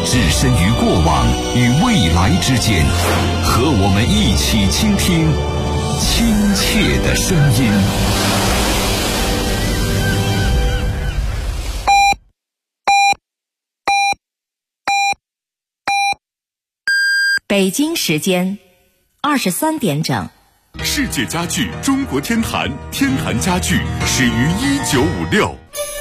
置身于过往与未来之间，和我们一起倾听亲切的声音。 北京时间23点整。 世界家具中国天坛，天坛家具始于1956。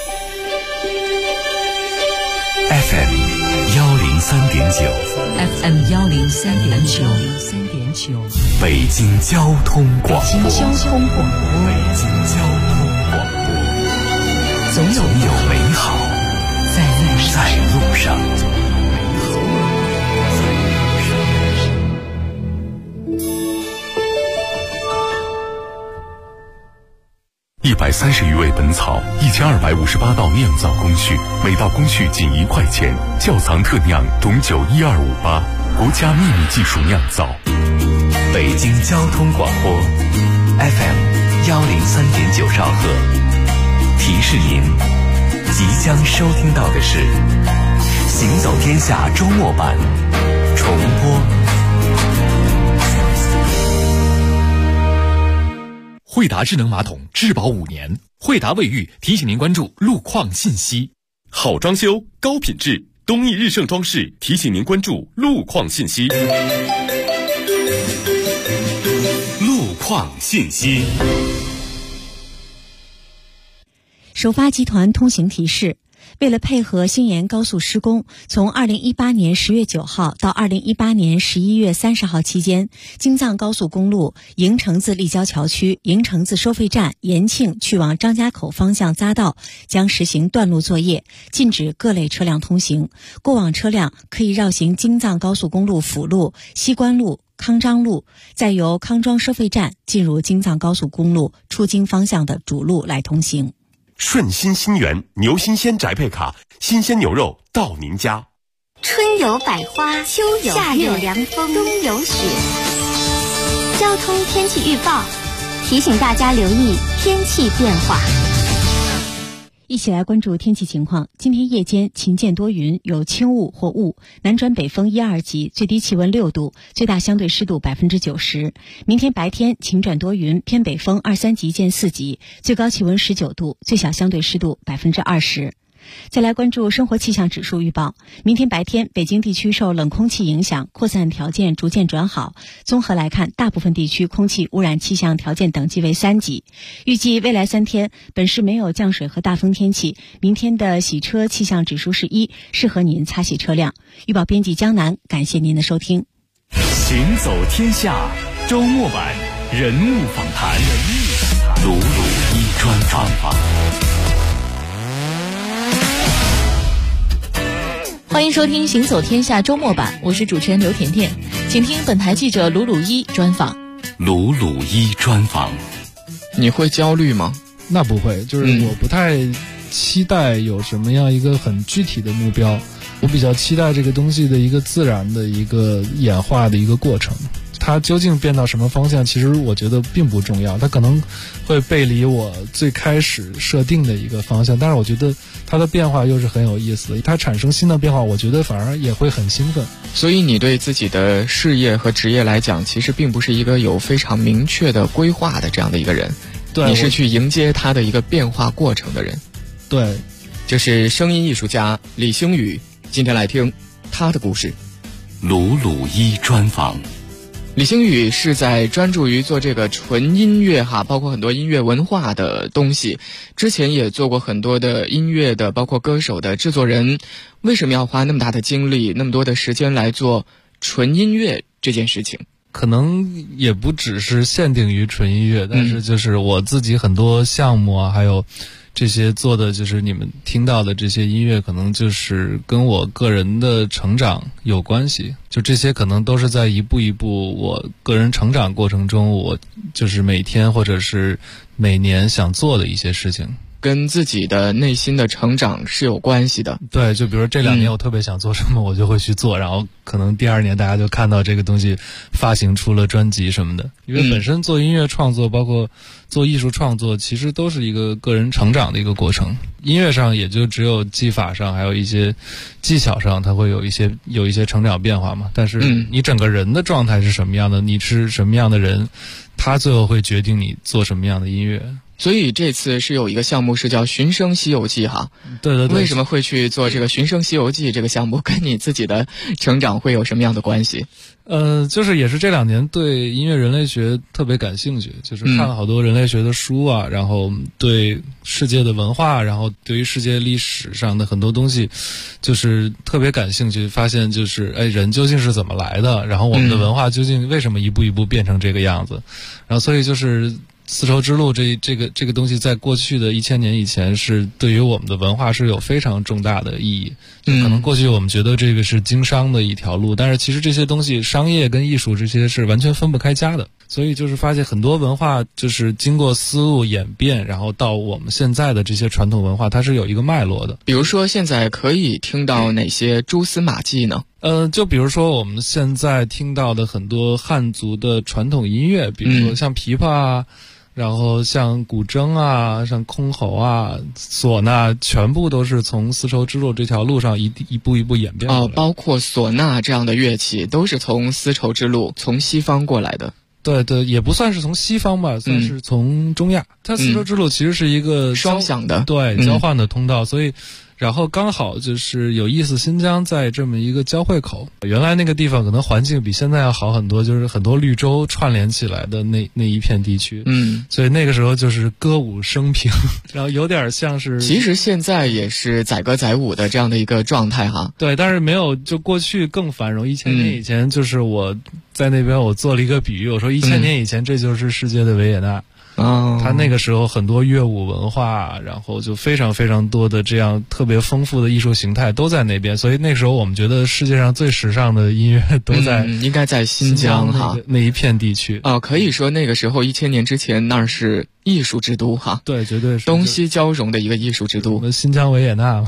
FM 103.9 FM 103.9， 北京交通广播。 北京交通广播，总有美好在路上。130余味本草，1258道酿造工序，每道工序仅1块钱。窖藏特酿种酒12588，国家秘密技术酿造。北京交通广播 FM 103.9兆赫。提示您，即将收听到的是《行走天下》周末版重播。 惠达智能马桶质保5年，惠达卫浴提醒您关注路况信息。 好装修高品质，东益日盛装饰提醒您关注路况信息。路况信息。 首发集团通行提示：为了配合新延高速施工，从2018年10月9号到2018年11月30号期间，京藏高速公路营城自立交桥区、营城自收费站、延庆去往张家口方向匝道将实行断路作业，禁止各类车辆通行。过往车辆可以绕行京藏高速公路辅路、西关路、康庄路，再由康庄收费站进入京藏高速公路出京方向的主路来通行。 顺心新源牛新鲜宅配卡，新鲜牛肉到您家。 春有百花，秋有夏有凉风，冬有雪。交通天气预报提醒大家留意天气变化。 一起来关注天气情况。今天夜间晴间多云，有轻雾或雾，南转北风1、2级，最低气温6度，最大相对湿度90%。明天白天晴转多云，偏北风2、3级见4级，最高气温19度，最小相对湿度20%。再来关注生活气象指数预报。明天白天，北京地区受冷空气影响，扩散条件逐渐转好。综合来看，大部分地区空气污染气象条件等级为3级。预计未来3天，本市没有降水和大风天气。明天的洗车气象指数是1，适合您擦洗车辆。预报编辑江南，感谢您的收听。 行走天下周末版人物访谈，鲁鲁一专访。 欢迎收听行走天下周末版，我是主持人刘甜甜，请听本台记者鲁鲁一专访。 鲁鲁一专访。 你会焦虑吗？ 那不会，就是我不太期待有什么样一个很具体的目标，我比较期待这个东西的一个自然的一个演化的一个过程。它究竟变到什么方向，其实我觉得并不重要，它可能会背离我最开始设定的一个方向，但是我觉得它的变化又是很有意思的，它产生新的变化，我觉得反而也会很兴奋。 所以你对自己的事业和职业来讲，其实并不是一个有非常明确的规划的这样的一个人， 对， 你是去迎接它的一个变化过程的人。 对， 这是声音艺术家李星宇，今天来听他的故事。 鲁鲁一专访。 李星宇是在专注于做这个纯音乐包括很多音乐文化的东西，之前也做过很多的音乐的包括歌手的制作人。为什么要花那么大的精力那么多的时间来做纯音乐这件事情？ 可能也不只是限定于纯音乐，但是就是我自己很多项目啊，还有这些做的就是你们听到的这些音乐，可能就是跟我个人的成长有关系，就这些可能都是在一步一步我个人成长过程中，我就是每天或者是每年想做的一些事情。 跟自己的内心的成长是有关系的。 对，就比如这2年我特别想做什么，我就会去做，然后可能第2年大家就看到这个东西发行出了专辑什么的。因为本身做音乐创作，包括做艺术创作，其实都是一个个人成长的一个过程。音乐上也就只有技法上，还有一些技巧上，它会有一些成长变化嘛。但是你整个人的状态是什么样的，你是什么样的人，它最后会决定你做什么样的音乐。 所以这次是有一个项目是叫《寻声西游记》哈。 对对对。 为什么会去做这个《寻声西游记》这个项目？跟你自己的成长会有什么样的关系？ 就是也是这2年对音乐人类学特别感兴趣，就是看了好多人类学的书啊，然后对世界的文化，然后对于世界历史上的很多东西，就是特别感兴趣。发现就是人究竟是怎么来的，然后我们的文化究竟为什么一步一步变成这个样子，然后所以就是丝绸之路这个东西在过去的1000年以前是对于我们的文化是有非常重大的意义。就可能过去我们觉得这个是经商的一条路，但是其实这些东西商业跟艺术这些是完全分不开家的。所以就是发现很多文化就是经过思路演变，然后到我们现在的这些传统文化，它是有一个脉络的。 比如说现在可以听到哪些蛛丝马迹呢？ 就比如说我们现在听到的很多汉族的传统音乐，比如说像琵琶啊，然后像古筝啊，像箜篌啊，唢呐，全部都是从丝绸之路这条路上一步一步演变过来。 包括唢呐这样的乐器都是从丝绸之路从西方过来的。 对对，也不算是从西方吧，算是从中亚。它丝绸之路其实是一个双向的， 对，交换的通道，所以然后刚好就是有意思，新疆在这么一个交汇口，原来那个地方可能环境比现在要好很多，就是很多绿洲串联起来的那一片地区，所以那个时候就是歌舞升平，然后有点像是， 其实现在也是载歌载舞的这样的一个状态哈。 对，但是没有就过去更繁荣。1000年以前，就是我在那边我做了一个比喻，我说1000年以前这就是世界的维也纳。他那个时候很多乐舞文化，然后就非常非常多的这样特别丰富的艺术形态都在那边，所以那时候我们觉得世界上最时尚的音乐都在应该在新疆哈那一片地区。 可以说那个时候1000年之前那是艺术之都哈。 对，绝对是东西交融的一个艺术之都。 新疆维也纳。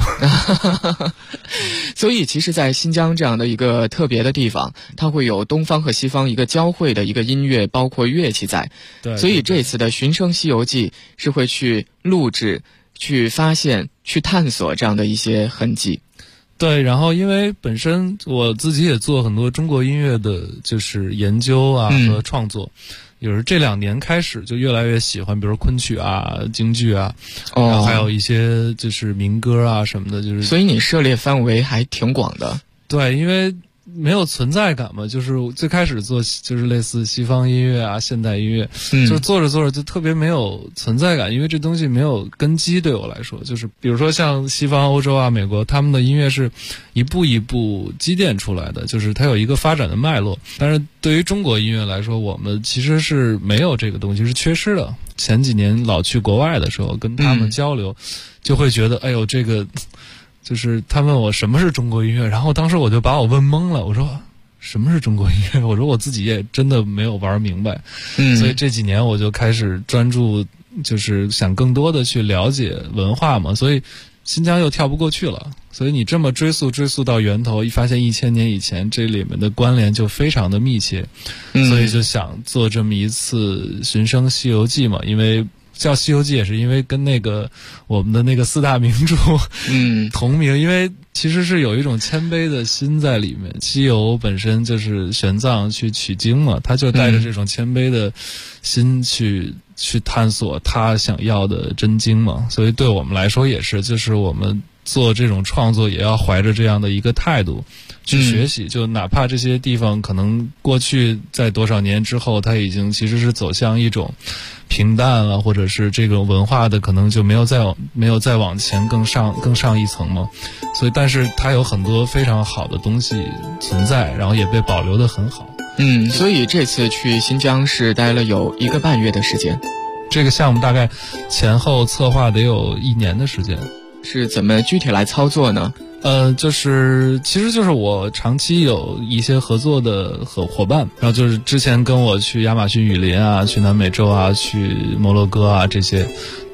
所以其实在新疆这样的一个特别的地方，它会有东方和西方一个交汇的一个音乐包括乐器在。 对， 所以这次的寻声西游记是会去录制、去发现、去探索这样的一些痕迹。 对，然后因为本身我自己也做很多中国音乐的就是研究啊和创作，有时这2年开始就越来越喜欢，比如昆曲啊、京剧啊，然后还有一些就是民歌啊什么的，就是。所以你涉猎范围还挺广的。 对，因为没有存在感嘛，就是最开始做就是类似西方音乐啊、现代音乐，就是做着做着就特别没有存在感，因为这东西没有根基。对我来说，就是比如说像西方欧洲啊、美国，他们的音乐是一步一步积淀出来的，就是它有一个发展的脉络。但是对于中国音乐来说，我们其实是没有这个东西，是缺失的。前几年老去国外的时候，跟他们交流，就会觉得，哎呦，这个。就是他问我什么是中国音乐，然后当时我就把我问懵了，我说什么是中国音乐？我说我自己也真的没有玩明白。所以这几年我就开始专注，就是想更多的去了解文化嘛，所以新疆又跳不过去了。所以你这么追溯到源头，一发现1000年以前这里面的关联就非常的密切，所以就想做这么一次寻声西游记嘛，因为叫《西游记》也是因为跟那个我们的那个4大名著同名，因为其实是有一种谦卑的心在里面。西游本身就是玄奘去取经嘛，他就带着这种谦卑的心去探索他想要的真经嘛，所以对我们来说也是，就是我们做这种创作也要怀着这样的一个态度去学习，就哪怕这些地方可能过去在多少年之后，它已经其实是走向一种平淡了，或者是这种文化的可能就没有再往前更上一层嘛。所以但是它有很多非常好的东西存在，然后也被保留得很好。 所以这次去新疆是待了有1个半月的时间。 这个项目大概前后策划得有1年的时间。 是怎么具体来操作呢？ 其实就是我长期有一些合作的伙伴，然后就是之前跟我去亚马逊雨林啊，去南美洲啊，去摩洛哥啊这些，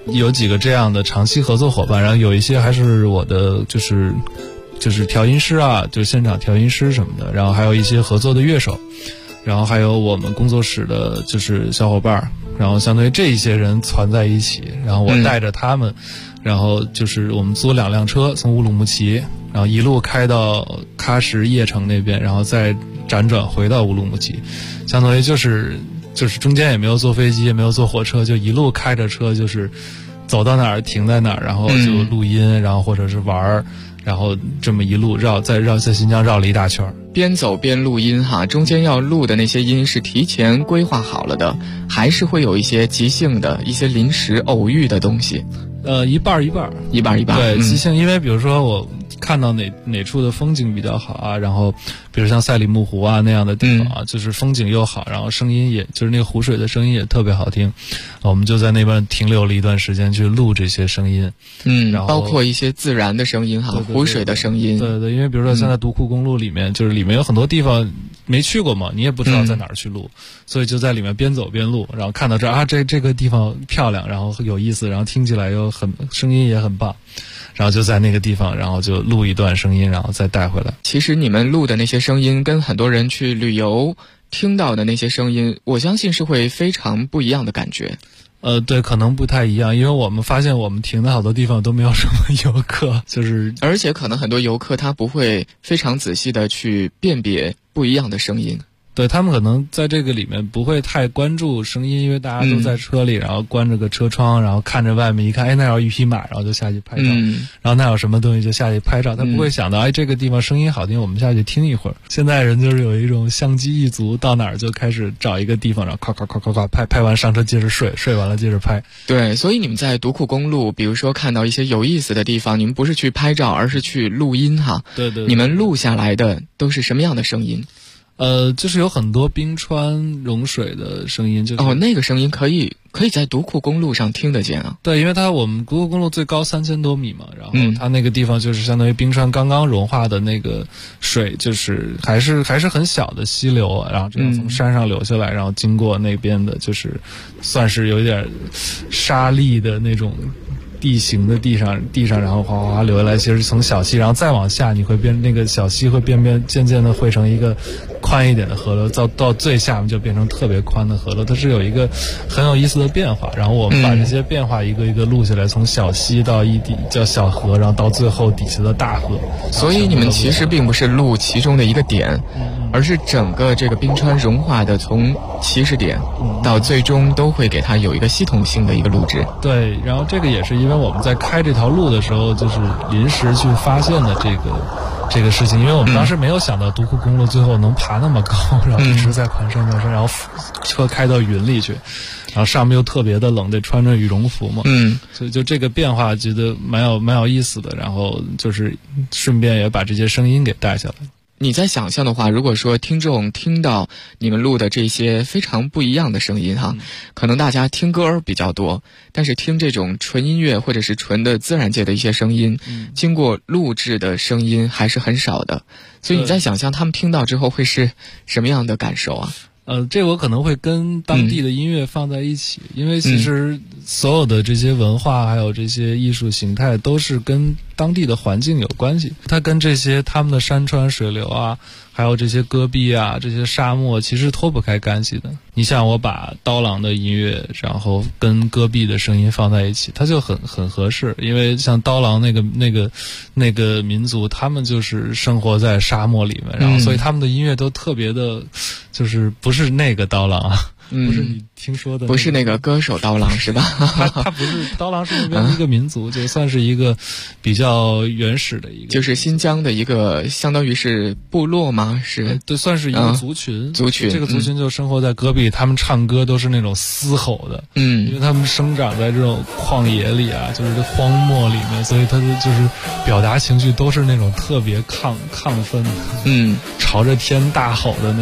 有几个这样的长期合作伙伴，然后有一些还是我的就是调音师啊，就是现场调音师什么的，然后还有一些合作的乐手，然后还有我们工作室的就是小伙伴，然后相当于这一些人攒在一起，然后我带着他们，然后就是我们租2辆车从乌鲁木齐，然后一路开到喀什叶城那边，然后再辗转回到乌鲁木齐，相当于就是中间也没有坐飞机，也没有坐火车，就一路开着车，就是走到哪儿停在哪儿，然后就录音，然后或者是玩儿，然后这么一路在新疆绕了一大圈， 边走边录音哈。中间要录的那些音是提前规划好了的，还是会有一些即兴的一些临时偶遇的东西？ 一半一半。对，即兴，因为比如说我看到哪处的风景比较好啊，然后比如像赛里木湖啊那样的地方啊，就是风景又好，然后声音也就是那个湖水的声音也特别好听，我们就在那边停留了一段时间去录这些声音，然后包括一些自然的声音哈，湖水的声音。 对，因为比如说现在独库公路里面，就是里面有很多地方没去过嘛，你也不知道在哪儿去录，所以就在里面边走边录，然后看到这个地方漂亮，然后有意思，然后听起来又声音也很棒，然后就在那个地方，然后就录一段声音，然后再带回来。 其实你们录的那些声音跟很多人去旅游听到的那些声音，我相信是会非常不一样的感觉。 对，可能不太一样，因为我们发现我们停的好多地方都没有什么游客， 而且可能很多游客他不会非常仔细的去辨别不一样的声音。 对，他们可能在这个里面不会太关注声音，因为大家都在车里，然后关着个车窗，然后看着外面一看，那有一匹马，然后就下去拍照，然后那有什么东西就下去拍照，他不会想到这个地方声音好听，我们下去听一会儿。现在人就是有一种相机一族，到哪儿就开始找一个地方，然后夸拍完上车接着睡完了接着拍。 对，所以你们在独库公路，比如说看到一些有意思的地方，你们不是去拍照，而是去录音哈。 对， 你们录下来的都是什么样的声音？ 就是有很多冰川融水的声音，就是那个声音可以在独库公路上听得见啊。 对，因为我们独库公路最高3000多米嘛，然后它那个地方就是相当于冰川刚刚融化的那个水，就是还是很小的溪流，然后这样从山上流下来，然后经过那边的就是算是有点沙砾的那种地形的地上，然后哗哗哗流下来，其实从小溪，然后再往下，你会那个小溪会渐渐的汇成一个宽一点的河流，到最下面就变成特别宽的河流，它是有一个很有意思的变化。然后我们把这些变化一个一个录下来，从小溪到叫小河，然后到最后底下的大河。 所以你们其实并不是录其中的一个点，而是整个这个冰川融化的从起始点到最终都会给它有一个系统性的一个录制。 对，然后这个也是因为我们在开这条路的时候，就是临时去发现的这个事情，因为我们当时没有想到独库公路最后能爬那么高，然后一直在盘山，然后车开到云里去，然后上面又特别的冷，得穿着羽绒服嘛，所以就这个变化觉得蛮有意思的，然后就是顺便也把这些声音给带下来。 你在想象的话，如果说听众听到你们录的这些非常不一样的声音哈，可能大家听歌比较多，但是听这种纯音乐或者是纯的自然界的一些声音，经过录制的声音还是很少的。所以你在想象他们听到之后会是什么样的感受啊？ 这我可能会跟当地的音乐放在一起，因为其实所有的这些文化还有这些艺术形态都是跟当地的环境有关系，它跟这些他们的山川水流啊，还有这些戈壁啊，这些沙漠其实脱不开干系的。你像我把刀郎的音乐然后跟戈壁的声音放在一起，它就很合适，因为像刀郎那个民族，他们就是生活在沙漠里面，然后所以他们的音乐都特别的，就是不是那个刀郎啊，不是你听说的， 不是那个歌手刀郎是吧？ 他不是刀郎，是那边的一个民族，就算是一个比较原始的一个， 就是新疆的一个相当于是部落吗？是， 对，算是一个族群。 族群这个族群就生活在戈壁，他们唱歌都是那种嘶吼的，因为他们生长在这种旷野里啊，就是这荒漠里面，所以他就是表达情绪都是那种特别亢奋的，朝着天大吼的那样。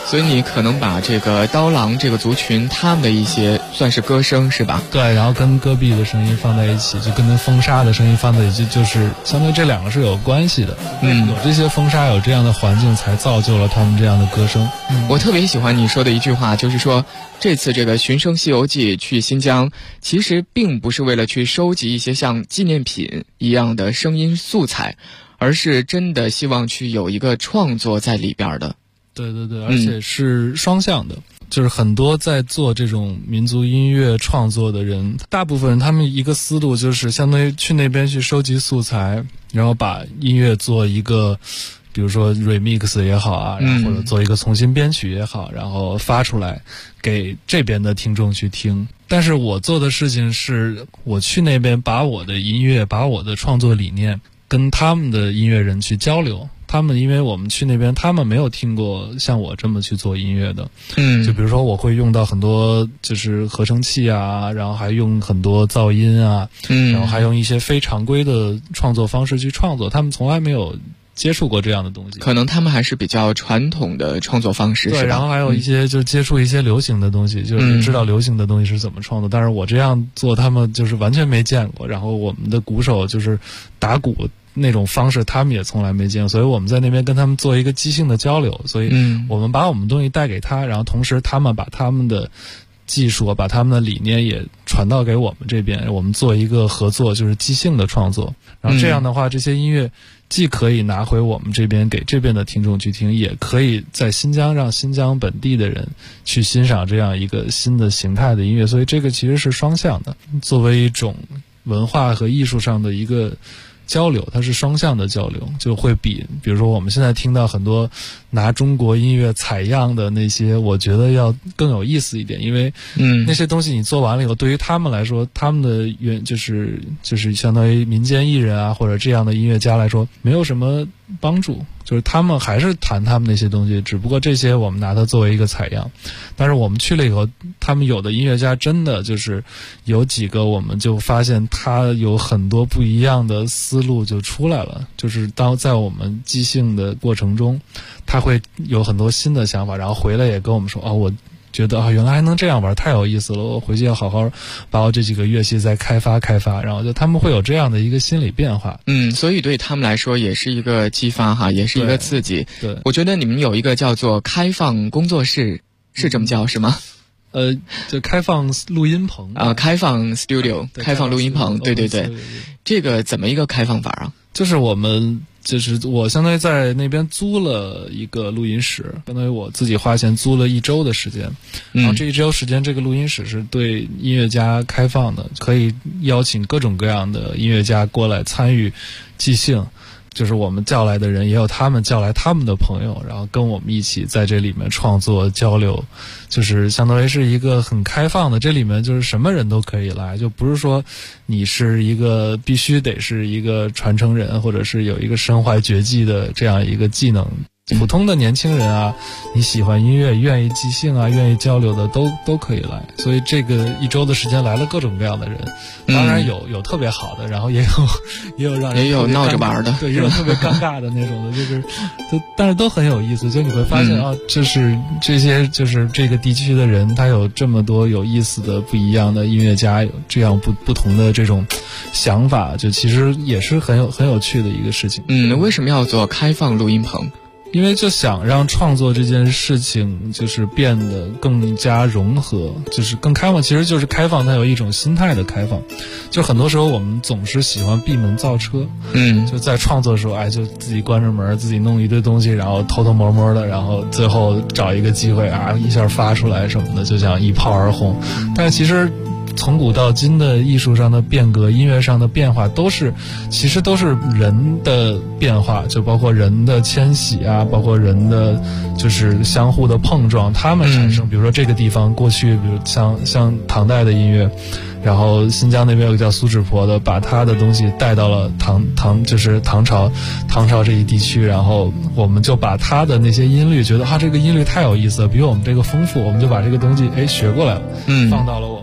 所以你可能把这个刀郎这个族群他们的一些算是歌声是吧？ 对，然后跟戈壁的声音放在一起，就跟风沙的声音放在一起，就是相当于这两个是有关系的。有这些风沙，有这样的环境，才造就了他们这样的歌声。 我特别喜欢你说的一句话，就是说这次这个寻声西游记去新疆，其实并不是为了去收集一些像纪念品一样的声音素材，而是真的希望去有一个创作在里边的。 对对对，而且是双向的。就是很多在做这种民族音乐创作的人，大部分人他们一个思路就是相当于去那边去收集素材，然后把音乐做一个比如说 remix 也好啊，然后或者做一个重新编曲也好，然后发出来给这边的听众去听。但是我做的事情是我去那边把我的音乐，把我的创作理念跟他们的音乐人去交流。他们因为我们去那边，他们没有听过像我这么去做音乐的，就比如说我会用到很多就是合成器啊，然后还用很多噪音啊，然后还用一些非常规的创作方式去创作，他们从来没有接触过这样的东西， 可能他们还是比较传统的创作方式， 对， 是吧？ 然后还有一些就是接触一些流行的东西，就是知道流行的东西是怎么创作，但是我这样做他们就是完全没见过，然后我们的鼓手就是打鼓那种方式他们也从来没见过，所以我们在那边跟他们做一个即兴的交流，所以我们把我们东西带给他，然后同时他们把他们的技术，把他们的理念也传到给我们这边，我们做一个合作，就是即兴的创作。然后这样的话，这些音乐既可以拿回我们这边给这边的听众去听，也可以在新疆让新疆本地的人去欣赏这样一个新的形态的音乐，所以这个其实是双向的，作为一种文化和艺术上的一个交流，它是双向的交流，就会比如说我们现在听到很多拿中国音乐采样的那些，我觉得要更有意思一点，因为那些东西你做完了以后，对于他们来说，他们的就是相当于民间艺人啊或者这样的音乐家来说，没有什么帮助，就是他们还是弹他们那些东西，只不过这些我们拿它作为一个采样。但是我们去了以后，他们有的音乐家真的就是有几个，我们就发现他有很多不一样的思路就出来了，就是在我们即兴的过程中，他会有很多新的想法，然后回来也跟我们说我觉得原来还能这样玩，太有意思了，我回去要好好把我这几个乐器再开发，然后就他们会有这样的一个心理变化。 所以对他们来说也是一个激发哈，也是一个刺激。 对， 我觉得你们有一个叫做开放工作室，是这么叫是吗？ 就开放录音棚啊，开放 studio， 开放录音棚，对，这个怎么一个开放法啊？ 就是我相当于在那边租了一个录音室，相当于我自己花钱租了1周的时间，然后这1周时间，这个录音室是对音乐家开放的，可以邀请各种各样的音乐家过来参与即兴。就是我们叫来的人，也有他们叫来他们的朋友，然后跟我们一起在这里面创作交流，就是相当于是一个很开放的，这里面就是什么人都可以来，就不是说你是一个必须得是一个传承人，或者是有一个身怀绝技的这样一个技能。普通的年轻人啊，你喜欢音乐，愿意即兴啊，愿意交流的都可以来。所以这个1周的时间来了各种各样的人，当然有特别好的，然后也有让人也有闹着玩的， 对，也有特别尴尬的那种的，就是但是都很有意思。就你会发现就是这些就是这个地区的人，他有这么多有意思的不一样的音乐家，有这样不同的这种想法，就其实也是很有趣的一个事情。 为什么要做开放录音棚？ 因为就想让创作这件事情就是变得更加融合，就是更开放，其实就是开放，它有一种心态的开放。就很多时候我们总是喜欢闭门造车，就在创作的时候，就自己关着门，自己弄一堆东西，然后偷偷摸摸的，然后最后找一个机会一下发出来什么的，就想一炮而红。但其实从古到今的艺术上的变革，音乐上的变化，其实都是人的变化，就包括人的迁徙啊，包括人的就是相互的碰撞，他们产生，比如说这个地方过去，比如像唐代的音乐，然后新疆那边有个叫苏轼婆的，把他的东西带到了就是唐朝这一地区，然后我们就把他的那些音律觉得这个音律太有意思了，比我们这个丰富，我们就把这个东西学过来了，放到了我们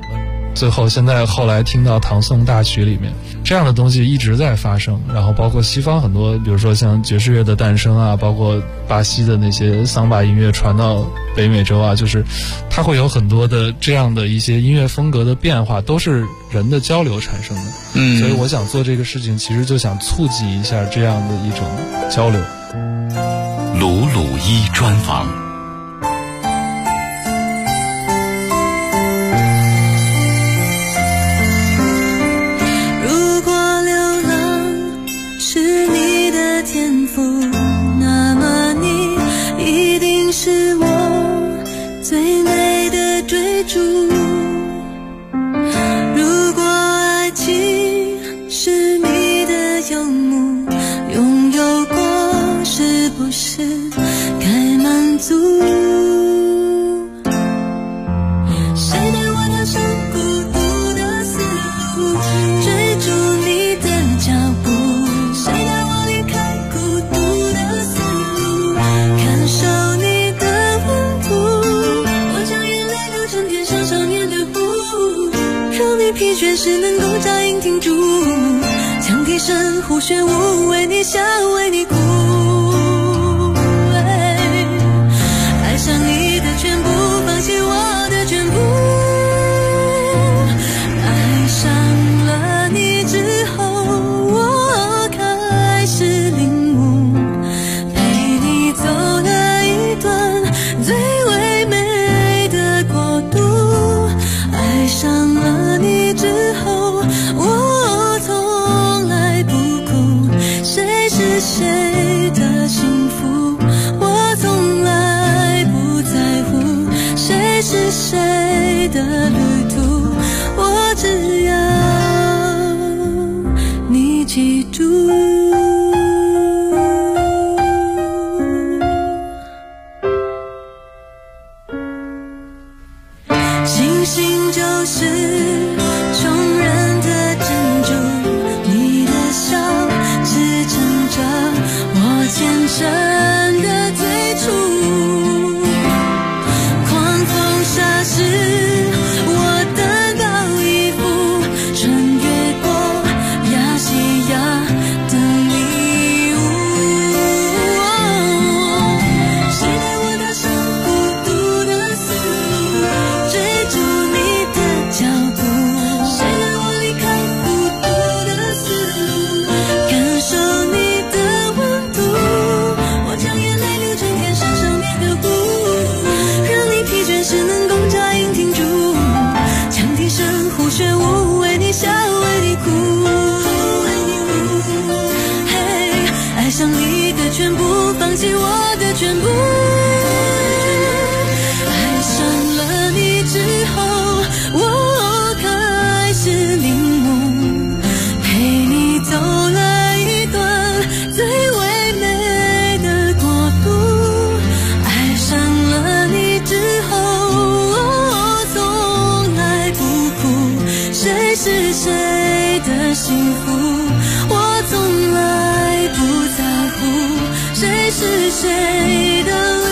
最后现在后来听到唐宋大曲里面这样的东西一直在发生，然后包括西方很多，比如说像爵士乐的诞生啊，包括巴西的那些桑巴音乐传到北美洲啊，就是它会有很多的这样的一些音乐风格的变化，都是人的交流产生的。所以我想做这个事情，其实就想促进一下这样的一种交流。 鲁鲁一专访。 是我最美的追逐。如果爱情是你的游牧，拥有过是不是该满足？谁带我踏上孤独的丝路，追逐你的脚步？谁带我离开孤独的丝路，感受你疲倦时能够扎营停住，将提神呼血雾，为你笑为你哭。爱上你的全部，放弃我的全部。爱上了你之后，我开始领悟，陪你走了一段最唯美的国度。爱上了你之后，我从来不哭，谁是谁的幸福，我从来不在乎，谁是谁的旅途，我只要你记住。星星就是穷人的珍珠，你的笑支撑着我虔诚的最初。狂风沙时，我等到一幅穿越过亚细亚的礼物。谁带我踏上孤独的丝路，追逐你的脚步？谁带我离开孤独的丝路，感受你的温度？我将眼泪流成天山上面的湖，让你疲倦时能够扎营停住，将提神呼血雾，为你笑为你哭。嘿，爱上你的全部，放弃我的全部。爱上了你之后，我开始领悟，陪你走了一段最唯美的国度。爱上了你之后，我从来不哭，谁是谁的幸福，我从来不在乎，谁是谁的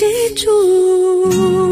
记住。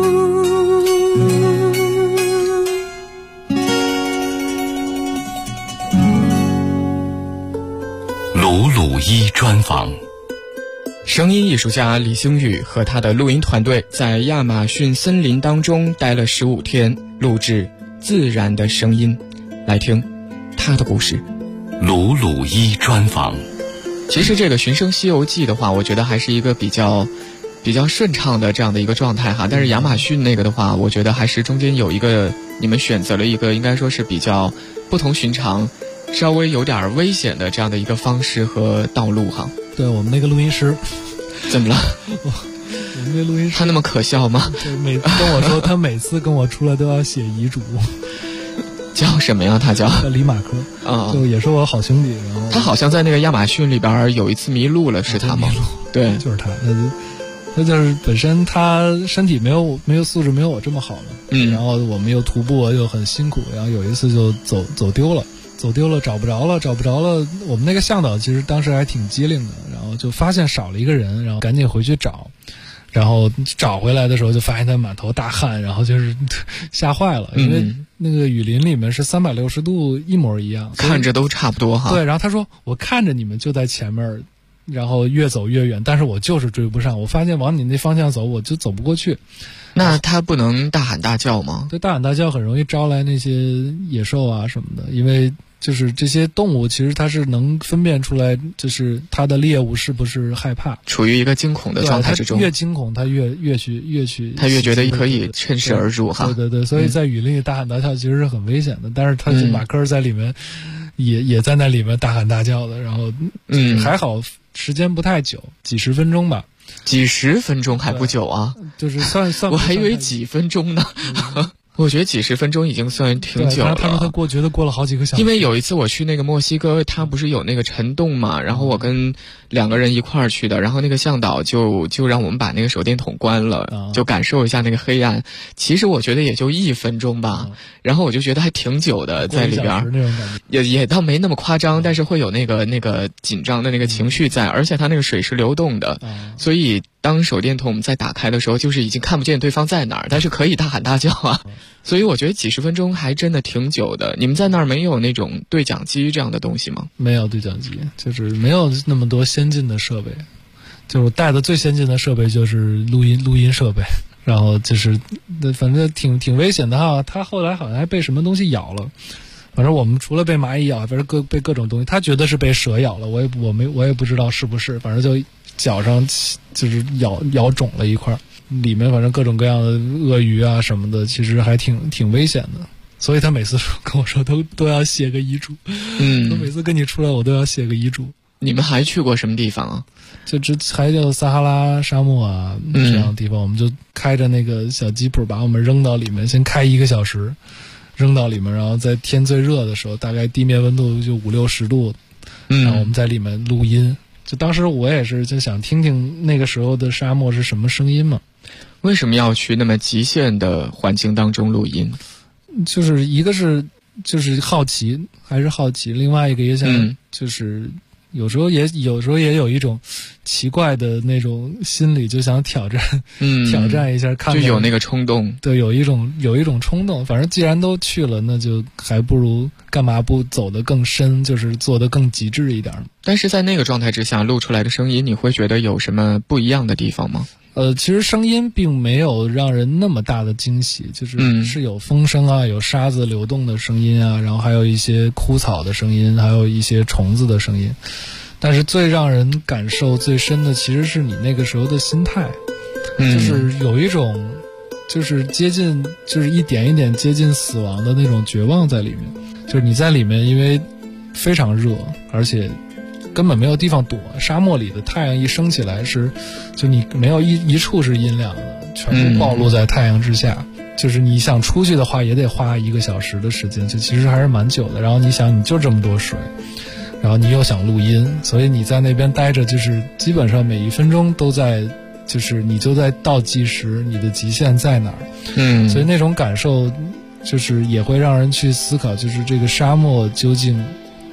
鲁鲁伊专访。 声音艺术家李星宇和他的录音团队在亚马逊森林当中待了15天，录制自然的声音。来听他的故事。 鲁鲁伊专访。 其实这个《寻声西游记》的话，我觉得还是一个比较顺畅的这样的一个状态哈。但是亚马逊那个的话，我觉得还是中间有一个你们选择了一个应该说是比较不同寻常，稍微有点危险的这样的一个方式和道路哈。 对，我们那个录音师怎么了？ 我们那录音师他那么可笑吗？ 就跟我说，他每次跟我出来都要写遗嘱。 叫什么呀？他叫李马科啊，就也是我好兄弟。然后他好像在那个亚马逊里边有一次迷路了，是他吗？对， 就是他。那就是本身他身体没有素质没有我这么好嘛。然后我们又徒步又很辛苦，然后有一次就走丢了，找不着了。我们那个向导其实当时还挺机灵的，然后就发现少了一个人，然后赶紧回去找。然后找回来的时候就发现他满头大汗，然后就是吓坏了，因为那个雨林里面是360度一模一样， 看着都差不多哈。 对，然后他说我看着你们就在前面，然后越走越远，但是我就是追不上，我发现往你那方向走我就走不过去。 那他不能大喊大叫吗？ 对，大喊大叫很容易招来那些野兽啊什么的，因为就是这些动物其实它是能分辨出来，就是它的猎物是不是害怕， 处于一个惊恐的状态之中。 越惊恐，它越去， 它越觉得可以趁势而入哈。 对，所以在雨林里大喊大叫其实是很危险的，但是他马克在里面也在那里面大喊大叫的，然后还好时间不太久，几十分钟吧。 几十分钟还不久啊？ 就是算我还以为几分钟呢。我觉得几十分钟已经算挺久了。 他说他觉得过了好几个小时。 因为有一次我去那个墨西哥，他不是有那个晨洞嘛，然后我跟2个人一块儿去的，然后那个向导就让我们把那个手电筒关了，就感受一下那个黑暗。其实我觉得也就1分钟吧，然后我就觉得还挺久的在里边，也倒没那么夸张，但是会有那个紧张的那个情绪在，而且它那个水是流动的，所以当手电筒再打开的时候，就是已经看不见对方在哪儿，但是可以大喊大叫啊。所以我觉得几十分钟还真的挺久的。你们在那儿没有那种对讲机这样的东西吗？ 没有对讲机，就是没有那么多先进的设备。就是我带的最先进的设备就是录音设备，然后就是反正挺危险的哈。他后来好像还被什么东西咬了，反正我们除了被蚂蚁咬，反正被各种东西，他觉得是被蛇咬了，我也不知道是不是，反正就脚上就是咬肿了一块，里面反正各种各样的鳄鱼啊什么的，其实还挺危险的。所以他每次跟我说都要写个遗嘱。我每次跟你出来我都要写个遗嘱。 你们还去过什么地方啊？ 就还有撒哈拉沙漠啊这样的地方，我们就开着那个小吉普把我们扔到里面，先开1个小时，扔到里面，然后在天最热的时候，大概地面温度就50-60度，然后我们在里面录音。就当时我也是就想听听那个时候的沙漠是什么声音嘛。 为什么要去那么极限的环境当中录音？ 就是一个是就是好奇，另外一个也想就是有时候也有一种奇怪的那种心理，就想挑战一下，看就有那个冲动。 对，有一种冲动。反正既然都去了，那就还不如干嘛不走得更深，就是做得更极致一点。 但是在那个状态之下录出来的声音，你会觉得有什么不一样的地方吗？ 其实声音并没有让人那么大的惊喜，就是有风声啊，有沙子流动的声音啊，然后还有一些枯草的声音，还有一些虫子的声音。但是最让人感受最深的其实是你那个时候的心态，就是有一种就是一点一点接近死亡的那种绝望在里面。就是你在里面因为非常热，而且根本没有地方躲，沙漠里的太阳一升起来就你没有一处是阴凉的，全部暴露在太阳之下。就是你想出去的话也得花1个小时的时间，就其实还是蛮久的。然后你想你就这么多水，然后你又想录音，所以你在那边待着，就是基本上每1分钟都在，就是你就在倒计时，你的极限在哪儿。所以那种感受就是也会让人去思考，就是这个沙漠究竟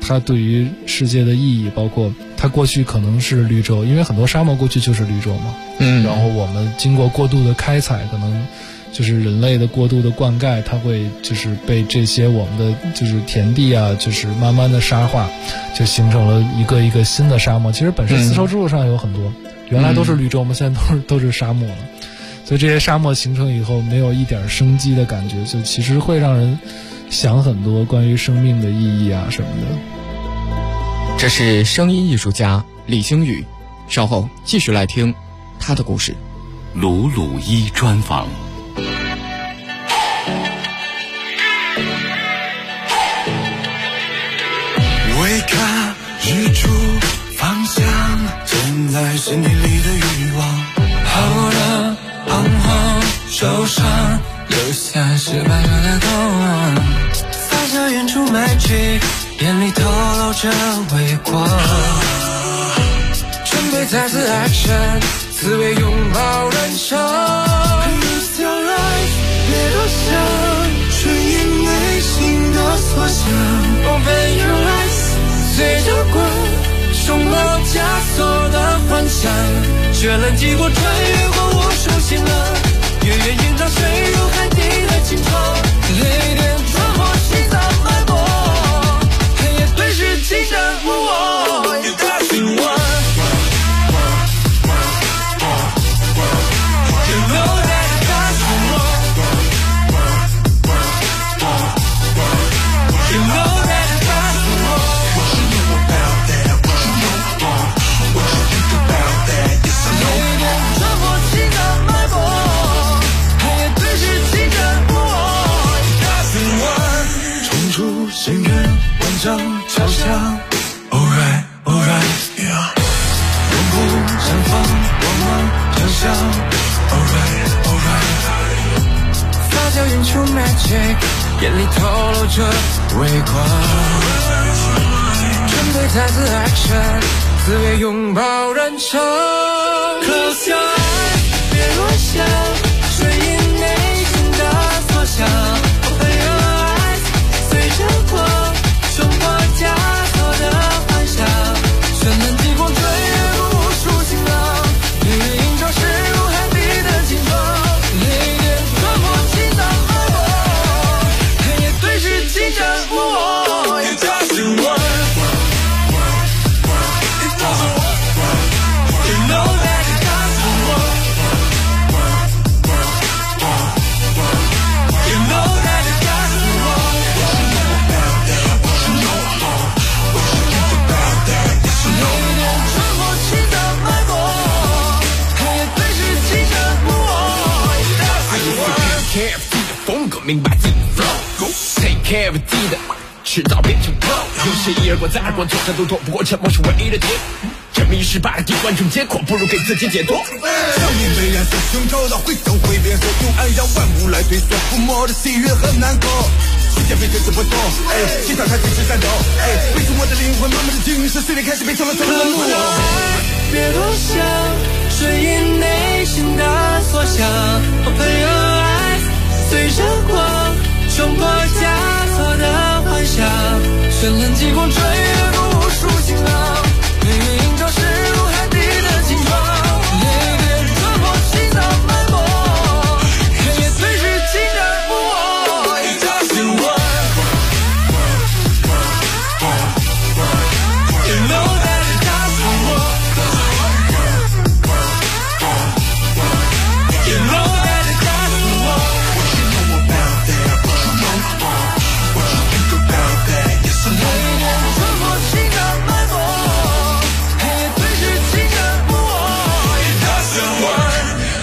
它对于世界的意义，包括它过去可能是绿洲，因为很多沙漠过去就是绿洲嘛。然后我们经过过度的开采，可能就是人类的过度的灌溉，它会就是被这些我们的就是田地啊，就是慢慢的沙化，就形成了一个一个新的沙漠。其实本身丝绸之路上有很多，原来都是绿洲，我们现在都是沙漠了。所以这些沙漠形成以后，没有一点生机的感觉，就其实会让人想很多关于生命的意义啊什么的。 这是声音艺术家李星宇，稍后继续来听他的故事。 鲁鲁一专访。 为看日出方向，潜在身体里的欲望，好热彷徨，受伤留下失败的痛，发现远处 magic， 眼里透露着微光，准备再次 action， 自卫拥抱人生。Close your eyes， 别多想，顺应内心的所想。Open your eyes， 随着光，拥抱枷锁的幻想，血冷激过，穿越过无数行浪，月月映照水入海底的清澈，泪点穿过心脏脉搏，黑夜对视紧着我。You got me one。深渊万丈朝向 Alright Alright Yeah， 永不绽放光芒长相 Alright Alright， 发酵映出 magic， 眼里透露着微光，准备再次 action， 自卫拥抱人生。 Close your eyes， 别落下，顺应内心的所想。光，冲破枷锁的幻想，绚烂激光穿越过无数行浪，月月映照驶入海底的金光，泪点穿破心脏脉搏，黑夜对视紧着我。You got me one， You know that you got me one， You know that you got me one。风格明白自己 flow，take care of 自己的迟早变成 pro， 有些一而过再而过，就算都躲不过沉默是唯一的铁，证明失败的观众结果，不如给自己解脱。生命被燃烧，胸口到回头会变色，用爱让万物来对锁，抚摸的喜悦很难过。世界被这次不懂，心跳开始是颤抖，背出我的灵魂，慢慢的精神，随着开始被成了沉默。别多想，顺应内心的所想。Open your eyes， 随着光，冲破枷锁的幻想，绚烂激光穿越过无数行浪，月月映照驶入海底的金光，泪点穿破心脏脉搏，黑夜随时紧着我。You got me one， You know that you got me one， You know that you got me one。 What you know about that? What you know about? What you think about that? Yes or no？ 泪点穿破心脏脉搏，黑夜对视紧着我。You got me one。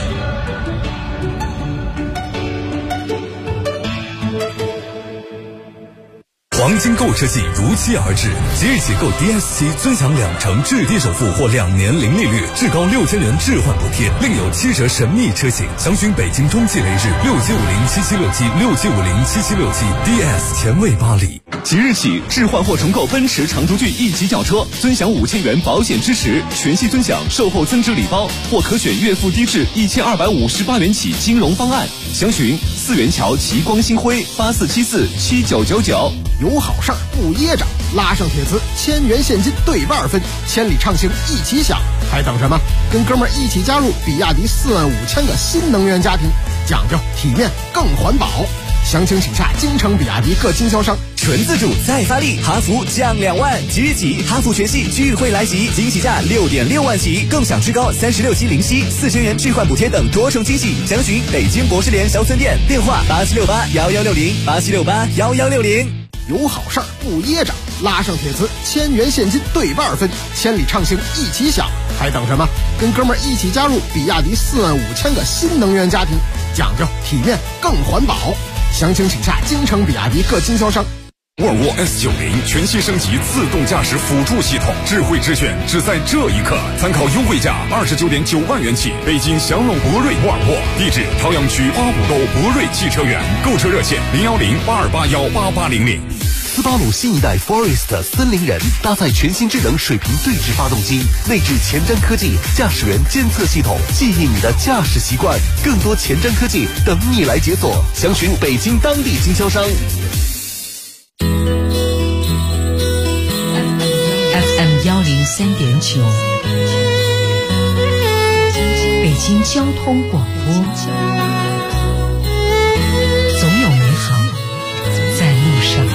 黄金购车季如期而至，即日起购 DS7尊享2成置地首付或2年零利率，至高6000元置换补贴，另有7折神秘车型。详询北京中汽雷日6750776767507767 DS 前卫巴黎。 即日起置换或重购奔驰长途骏1级轿车，尊享5000元保险支持，全系尊享售后增值礼包，或可选月付低至1258元起金融方案。详询4元桥奇光新辉84747999。 有好事儿不噎着，拉上铁磁，1000元现金兑2分，千里畅行一起享，还等什么？跟哥们儿一起加入比亚迪45000个新能源家庭，讲究体面更环保。详情请下京城比亚迪各经销商。 纯自主再发力，哈弗降2万，即日起哈弗全系聚会来袭，惊喜价6.6万起，更享至高36期零息，4000元置换补贴等多重惊喜。详询北京博士联销村店，电话87681160，87681160。 有好事儿不噎着，拉上铁磁，1000元现金兑2分，千里畅行一起享，还等什么？跟哥们儿一起加入比亚迪45000个新能源家庭，讲究体面更环保。详情请下京城比亚迪各经销商。 沃尔沃 S90 全新升级自动驾驶辅助系统，智慧之选只在这一刻，参考优惠价29.9万元起，北京祥龙博瑞沃尔沃，地址朝阳区花五沟博瑞汽车园，购车热线01082818800。 斯巴鲁新一代 Forest 森林人搭载全新智能水平对置发动机，内置前瞻科技驾驶员监测系统，记忆你的驾驶习惯，更多前瞻科技等你来解锁。详询北京当地经销商。 FM 103.9，北京交通广播，总有美好在路上。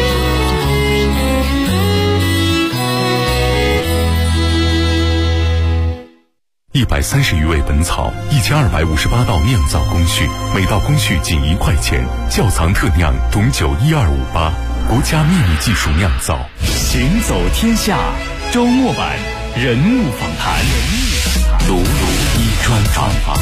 130余味本草，1258道酿造工序，每道工序仅1块钱。窖藏特酿董酒12588，国家秘密技术酿造。 行走天下周末版人物访谈，鲁鲁一专访。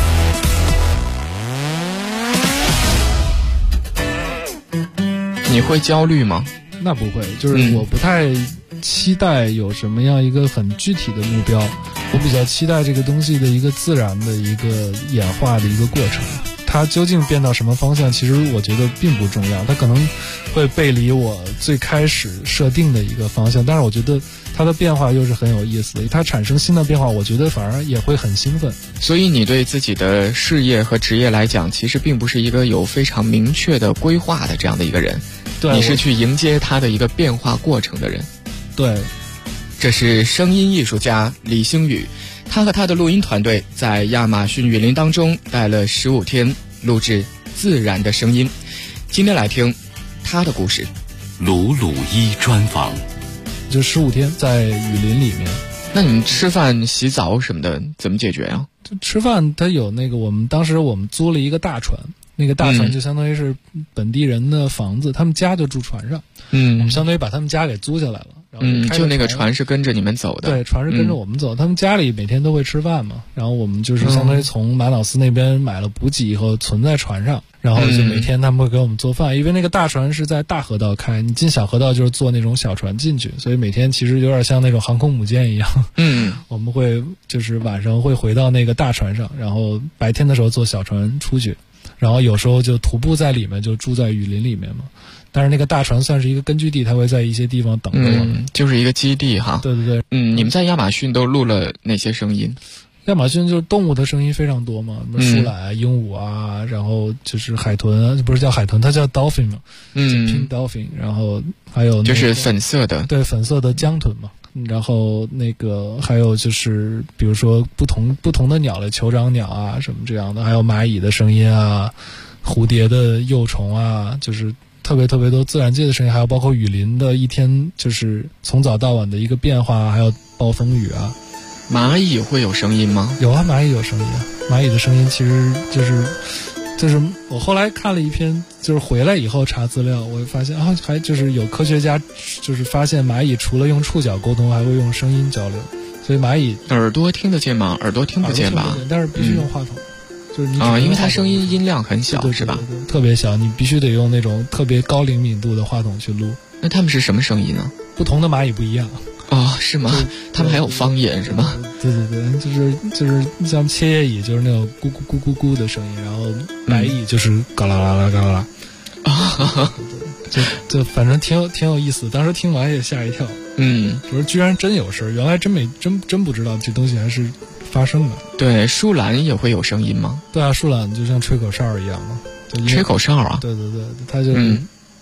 你会焦虑吗？ 那不会，就是我不太期待有什么样一个很具体的目标，我比较期待这个东西的一个自然的一个演化的一个过程。它究竟变到什么方向，其实我觉得并不重要，它可能会背离我最开始设定的一个方向，但是我觉得它的变化又是很有意思的，它产生新的变化，我觉得反而也会很兴奋。 所以你对自己的事业和职业来讲，其实并不是一个有非常明确的规划的这样的一个人， 对， 你是去迎接它的一个变化过程的人。 对， 这是声音艺术家李星宇，他和他的录音团队在亚马逊雨林当中待了15天，录制自然的声音。今天来听他的故事。 鲁鲁一专访。 就15天在雨林里面。 那你吃饭洗澡什么的怎么解决啊？ 就吃饭它有那个，当时我们租了一个大船，那个大船就相当于是本地人的房子，他们家就住船上，我们相当于把他们家给租下来了，然后就那个船是跟着你们走的。 对，船是跟着我们走，他们家里每天都会吃饭嘛，然后我们就是相当于从玛瑙寺那边买了补给以后存在船上，然后就每天他们会给我们做饭，因为那个大船是在大河道开，你进小河道就是坐那种小船进去，所以每天其实有点像那种航空母舰一样。我们会就是晚上会回到那个大船上，然后白天的时候坐小船出去，然后有时候就徒步在里面，就住在雨林里面嘛。但是那个大船算是一个根据地，它会在一些地方等着我们， 就是一个基地哈。 对对对， 你们在亚马逊都录了哪些声音？ 亚马逊就是动物的声音非常多嘛，什么树懒啊、鹦鹉啊，然后就是海豚啊，不是叫海豚，它叫 dolphin 嘛，pink dolphin， 然后还有就是粉色的， 对，粉色的江豚嘛。然后那个还有就是比如说不同的鸟类，酋长鸟啊什么这样的，还有蚂蚁的声音啊，蝴蝶的幼虫啊，就是特别多自然界的声音，还有包括雨林的一天就是从早到晚的一个变化，还有暴风雨啊。 蚂蚁会有声音吗？ 有啊，蚂蚁有声音啊。蚂蚁的声音其实就是我后来看了一篇，就是回来以后查资料，我发现还就是有科学家就是发现蚂蚁除了用触角沟通，还会用声音交流。所以蚂蚁耳朵听得见吗？耳朵听不见吧？ 但是必须用话筒。就是你因为它声音量很小， 对是吧？ 对，特别小，你必须得用那种特别高灵敏度的话筒去录。 那他们是什么声音呢？ 不同的蚂蚁不一样。 是吗？他们还有方言是吗？ 对，就是像切叶蚁就是那种咕咕咕咕咕的声音，然后白蚁就是嘎啦啦啦嘎啦啦。就反正挺有意思，当时听完也吓一跳。我说居然真有事，原来真不知道这东西还是发生的。 对，树懒也会有声音吗？ 对啊，树懒就像吹口哨一样嘛， 吹口哨啊。 对，它就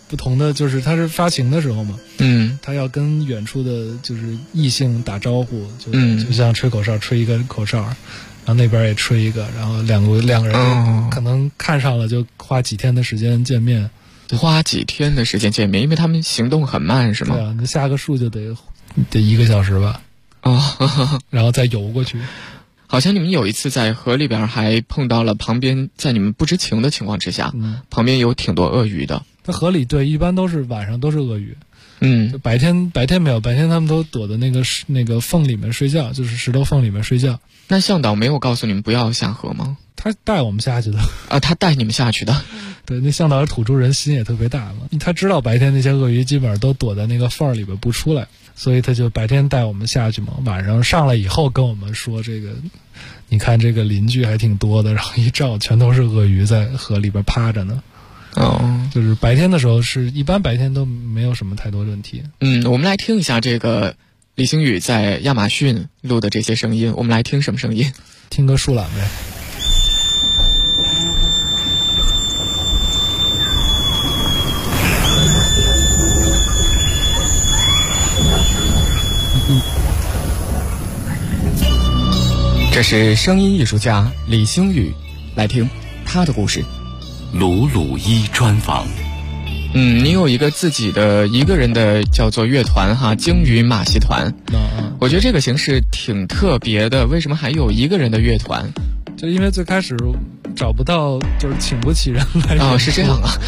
不同的，就是他是发情的时候嘛，他要跟远处的就是异性打招呼，就像吹口哨，吹一个口哨，然后那边也吹一个，然后两个人可能看上了，就花几天的时间见面。 花几天的时间见面，因为他们行动很慢，是吗？ 对啊，你下个树就得1个小时吧。然后再游过去。 好像你们有一次在河里边还碰到了旁边，在你们不知情的情况之下，旁边有挺多鳄鱼的。 在河里，对，一般都是晚上都是鳄鱼。就白天没有，白天他们都躲在那个缝里面睡觉，就是石头缝里面睡觉。 那向导没有告诉你们不要下河吗？ 他带我们下去的。 他带你们下去的。 对，那向导土著人心也特别大嘛，他知道白天那些鳄鱼基本上都躲在那个缝里边不出来，所以他就白天带我们下去嘛，晚上上来以后跟我们说这个，你看这个邻居还挺多的，然后一照全都是鳄鱼在河里边趴着呢。就是白天的时候一般白天都没有什么太多问题。 我们来听一下这个李星宇在亚马逊录的这些声音，我们来听什么声音？ 听个树懒呗。 这是声音艺术家李星宇，来听他的故事。 鲁鲁伊专访。 你有一个自己的一个人的叫做乐团哈，鲸鱼马戏团。我觉得这个形式挺特别的，为什么还有一个人的乐团？ 就因为最开始找不到，就是请不起人来。 是这样啊。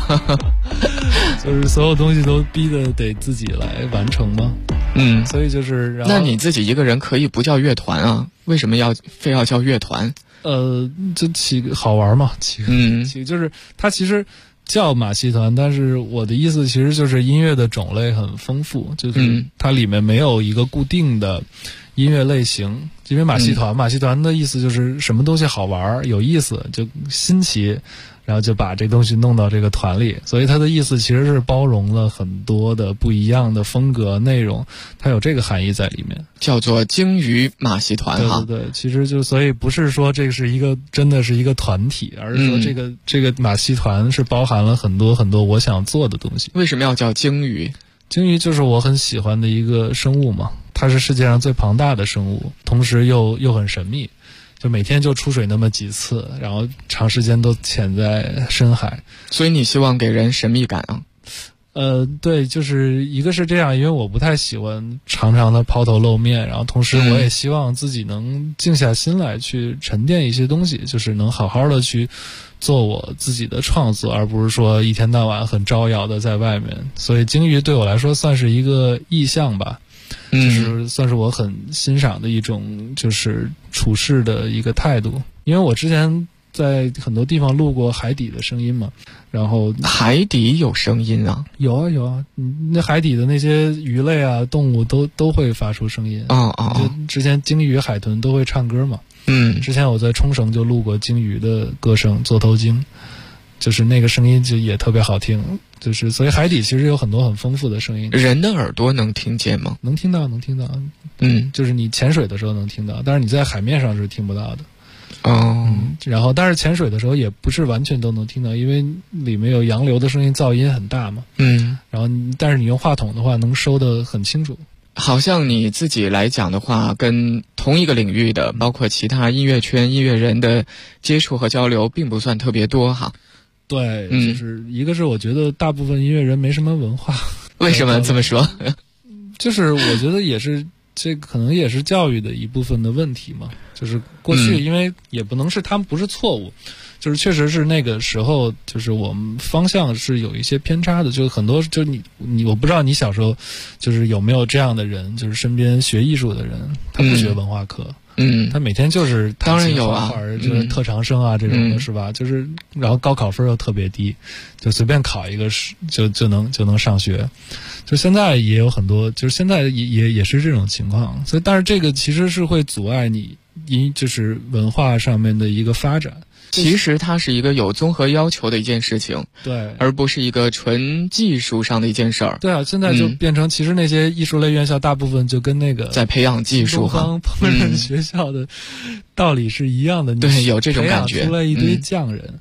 就是所有东西都逼得得自己来完成嘛。所以就是那你自己一个人可以不叫乐团啊？为什么非要叫乐团？ 就起好玩嘛，就是它其实叫马戏团，但是我的意思其实就是音乐的种类很丰富，就是它里面没有一个固定的音乐类型。因为马戏团的意思就是什么东西好玩有意思就新奇，然后就把这东西弄到这个团里，所以它的意思其实是包容了很多的不一样的风格内容，它有这个含义在里面， 叫做鲸鱼马戏团哈。 对，其实就所以不是说这个是真的是一个团体，而是说这个马戏团是包含了很多很多我想做的东西。 为什么要叫鲸鱼？ 鲸鱼就是我很喜欢的一个生物嘛，它是世界上最庞大的生物，同时又很神秘，就每天就出水那么几次，然后长时间都潜在深海。 所以你希望给人神秘感啊？ 对，就是一个是这样，因为我不太喜欢常常的抛头露面，然后同时我也希望自己能静下心来去沉淀一些东西，就是能好好的去做我自己的创作，而不是说一天到晚很招摇的在外面。所以鲸鱼对我来说算是一个意象吧，就是算是我很欣赏的一种就是处事的一个态度。因为我之前在很多地方录过海底的声音嘛，然后海底有声音啊？ 有啊，那海底的那些鱼类啊动物都会发出声音。就之前鲸鱼海豚都会唱歌嘛。之前我在冲绳就录过鲸鱼的歌声，座头鲸，就是那个声音就也特别好听，就是所以海底其实有很多很丰富的声音。 人的耳朵能听见吗？ 能听到。就是你潜水的时候能听到，但是你在海面上是听不到的。然后但是潜水的时候也不是完全都能听到，因为里面有洋流的声音，噪音很大嘛。然后但是你用话筒的话能收得很清楚。 好像你自己来讲的话，跟同一个领域的包括其他音乐圈音乐人的接触和交流并不算特别多哈。 对，就是一个是我觉得大部分音乐人没什么文化。 为什么这么说？ 就是我觉得也是这可能也是教育的一部分的问题嘛。就是过去因为也不能是他们不是错误，就是确实是那个时候就是我们方向是有一些偏差的，就很多就你我不知道你小时候就是有没有这样的人，就是身边学艺术的人，他不学文化课，他每天就是当然有啊， 就是特长生啊这种的是吧？就是然后高考分又特别低，就随便考一个就能上学。就现在也有很多，就是现在也是这种情况，所以但是这个其实是会阻碍你就是文化上面的一个发展。 其实它是一个有综合要求的一件事情， 对， 而不是一个纯技术上的一件事儿。 对啊，现在就变成其实那些艺术类院校大部分就跟那个在培养技术哈， 东方烹饪学校的道理是一样的。 对，有这种感觉， 培养出来一堆匠人。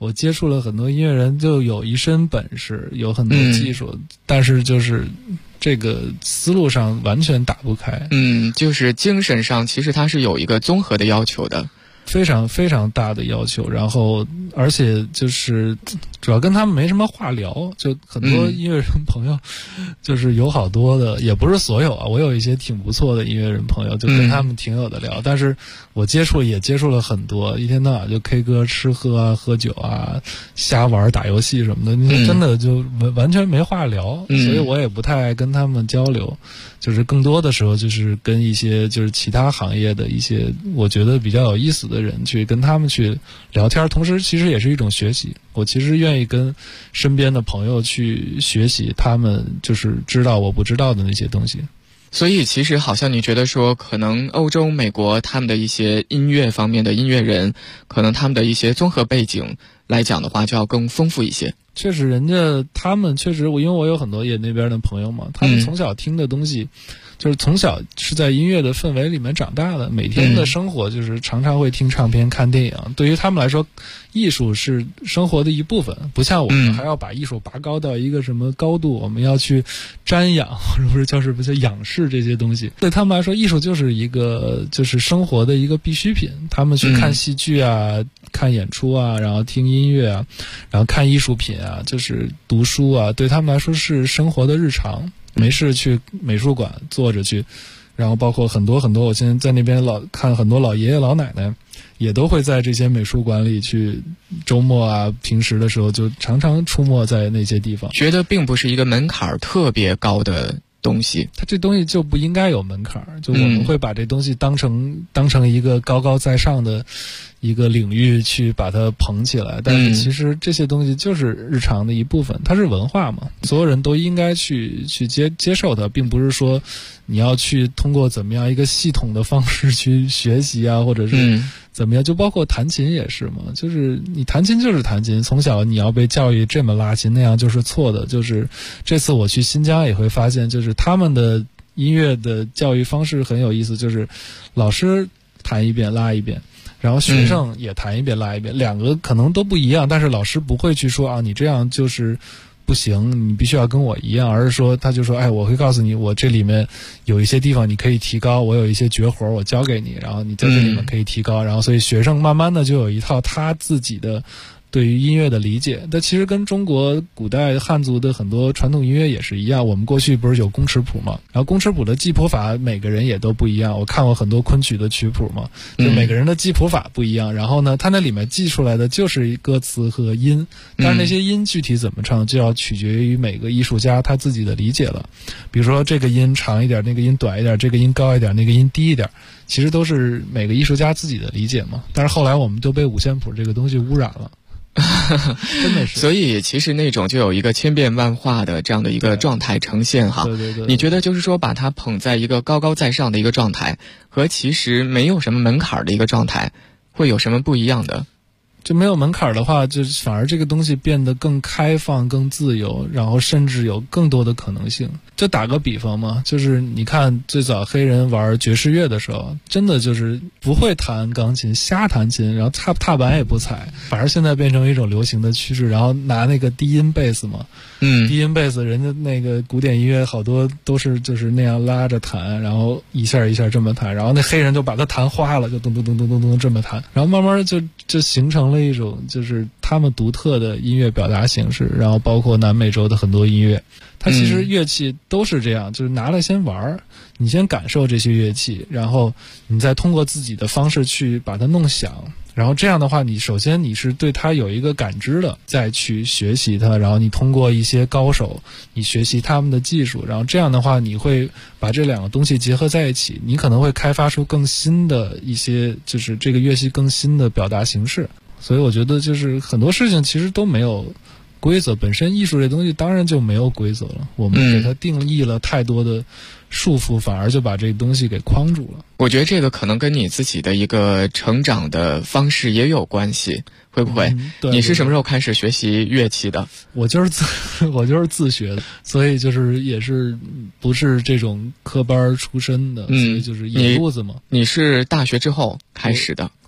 我接触了很多音乐人，就有一身本事，有很多技术，但是就是这个思路上完全打不开。 就是精神上其实它是有一个综合的要求的。 非常非常大的要求，然后而且就是主要跟他们没什么话聊，就很多音乐人朋友就是有好多的，也不是所有啊，我有一些挺不错的音乐人朋友，就跟他们挺有的聊，但是我接触了很多，一天到晚就 K 歌吃喝啊喝酒啊瞎玩打游戏什么的，真的就完全没话聊，所以我也不太爱跟他们交流，就是更多的时候就是跟一些就是其他行业的一些我觉得比较有意思的人去跟他们去聊天，同时其实也是一种学习。我其实愿意跟身边的朋友去学习他们就是知道我不知道的那些东西。 所以其实好像你觉得说可能欧洲美国他们的一些音乐方面的音乐人，可能他们的一些综合背景来讲的话就要更丰富一些。 确实他们确实因为我有很多也那边的朋友嘛，他们从小听的东西就是从小是在音乐的氛围里面长大的，每天的生活就是常常会听唱片看电影，对于他们来说艺术是生活的一部分，不像我们还要把艺术拔高到一个什么高度，我们要去瞻仰或者不是叫什么叫仰视这些东西，对他们来说艺术就是一个就是生活的一个必需品，他们去看戏剧啊看演出啊，然后听音乐啊，然后看艺术品啊，就是读书啊，对他们来说是生活的日常，没事去美术馆坐着去，然后包括很多很多我现在在那边看很多老爷爷老奶奶也都会在这些美术馆里去，周末啊平时的时候就常常出没在那些地方。 觉得并不是一个门槛特别高的东西， 它这东西就不应该有门槛，就我们会把这东西当成一个高高在上的一个领域去把它捧起来，但是其实这些东西就是日常的一部分，它是文化嘛，所有人都应该去接受它，并不是说你要去通过怎么样一个系统的方式去学习啊，或者是怎么样，就包括弹琴也是嘛，就是你弹琴就是弹琴，从小你要被教育这么拉琴那样就是错的。就是这次我去新疆也会发现，就是他们的音乐的教育方式很有意思，就是老师弹一遍拉一遍，然后学生也弹一遍拉一遍，两个可能都不一样，但是老师不会去说啊你这样就是不行，你必须要跟我一样，而是说他就说我会告诉你我这里面有一些地方你可以提高，我有一些绝活我教给你，然后你在这里面可以提高，然后所以学生慢慢的就有一套他自己的对于音乐的理解。但其实跟中国古代汉族的很多传统音乐也是一样，我们过去不是有公尺谱嘛，然后公尺谱的记谱法每个人也都不一样，我看过很多昆曲的曲谱嘛，就每个人的记谱法不一样，然后呢它那里面记出来的就是歌词和音，但是那些音具体怎么唱就要取决于每个艺术家他自己的理解了。比如说这个音长一点，那个音短一点，这个音高一点，那个音低一点，其实都是每个艺术家自己的理解嘛。但是后来我们都被五线谱这个东西污染了真的是， 所以其实那种就有一个千变万化的这样的一个状态呈现哈。 对， 你觉得就是说把它捧在一个高高在上的一个状态，和其实没有什么门槛的一个状态，会有什么不一样的？ 就没有门槛的话，就反而这个东西变得更开放更自由，然后甚至有更多的可能性。就打个比方嘛，就是你看最早黑人玩爵士乐的时候，真的就是不会弹钢琴瞎弹琴，然后踏板也不踩，反而现在变成一种流行的趋势，然后拿那个低音贝斯嘛，低音贝斯人家那个古典音乐好多都是就是那样拉着弹，然后一下一下这么弹，然后那黑人就把它弹花了，就咚咚咚咚咚咚这么弹，然后慢慢就形成了一种就是他们独特的音乐表达形式，然后包括南美洲的很多音乐，它其实乐器都是这样，就是拿来先玩，你先感受这些乐器，然后你再通过自己的方式去把它弄响，然后这样的话你首先你是对它有一个感知的，再去学习它，然后你通过一些高手你学习他们的技术，然后这样的话你会把这两个东西结合在一起，你可能会开发出更新的一些就是这个乐器更新的表达形式。所以我觉得就是很多事情其实都没有规则，本身艺术这东西当然就没有规则了，我们给它定义了太多的束缚，反而就把这个东西给框住了。 我觉得这个可能跟你自己的一个成长的方式也有关系，会不会？ 对， 你是什么时候开始学习乐器的？ 我就是自学的，所以就是也是不是这种科班出身的，所以就是野路子嘛。 你是大学之后开始的？